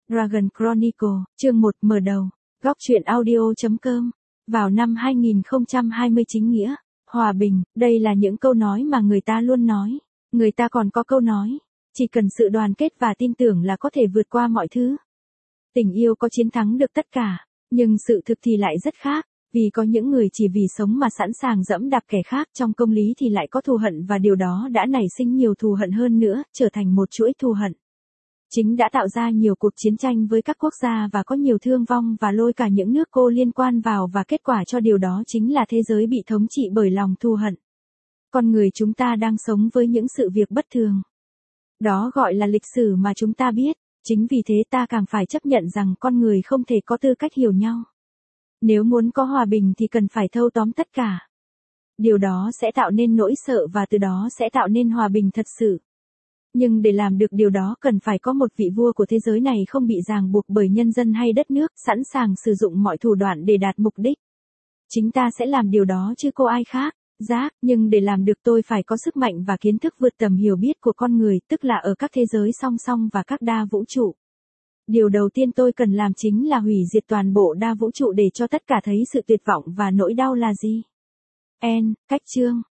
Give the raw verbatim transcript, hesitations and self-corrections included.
Dragon Chronicle, chương một mở đầu. Góc truyện audio.com. Vào năm hai nghìn không trăm hai mươi chính nghĩa, hòa bình, đây là những câu nói mà người ta luôn nói. Người ta còn có câu nói, chỉ cần sự đoàn kết và tin tưởng là có thể vượt qua mọi thứ. Tình yêu có chiến thắng được tất cả, nhưng sự thực thì lại rất khác. Vì có những người chỉ vì sống mà sẵn sàng dẫm đạp kẻ khác, trong công lý thì lại có thù hận, và điều đó đã nảy sinh nhiều thù hận hơn nữa, trở thành một chuỗi thù hận. Chính đã tạo ra nhiều cuộc chiến tranh với các quốc gia và có nhiều thương vong và lôi cả những nước cô liên quan vào, và kết quả cho điều đó chính là thế giới bị thống trị bởi lòng thù hận. Con người chúng ta đang sống với những sự việc bất thường. Đó gọi là lịch sử mà chúng ta biết, chính vì thế ta càng phải chấp nhận rằng con người không thể có tư cách hiểu nhau. Nếu muốn có hòa bình thì cần phải thâu tóm tất cả. Điều đó sẽ tạo nên nỗi sợ và từ đó sẽ tạo nên hòa bình thật sự. Nhưng để làm được điều đó cần phải có một vị vua của thế giới này không bị ràng buộc bởi nhân dân hay đất nước, sẵn sàng sử dụng mọi thủ đoạn để đạt mục đích. Chính ta sẽ làm điều đó chứ cô ai khác. Giác, nhưng để làm được tôi phải có sức mạnh và kiến thức vượt tầm hiểu biết của con người, tức là ở các thế giới song song và các đa vũ trụ. Điều đầu tiên tôi cần làm chính là hủy diệt toàn bộ đa vũ trụ để cho tất cả thấy sự tuyệt vọng và nỗi đau là gì. N. Cách chương.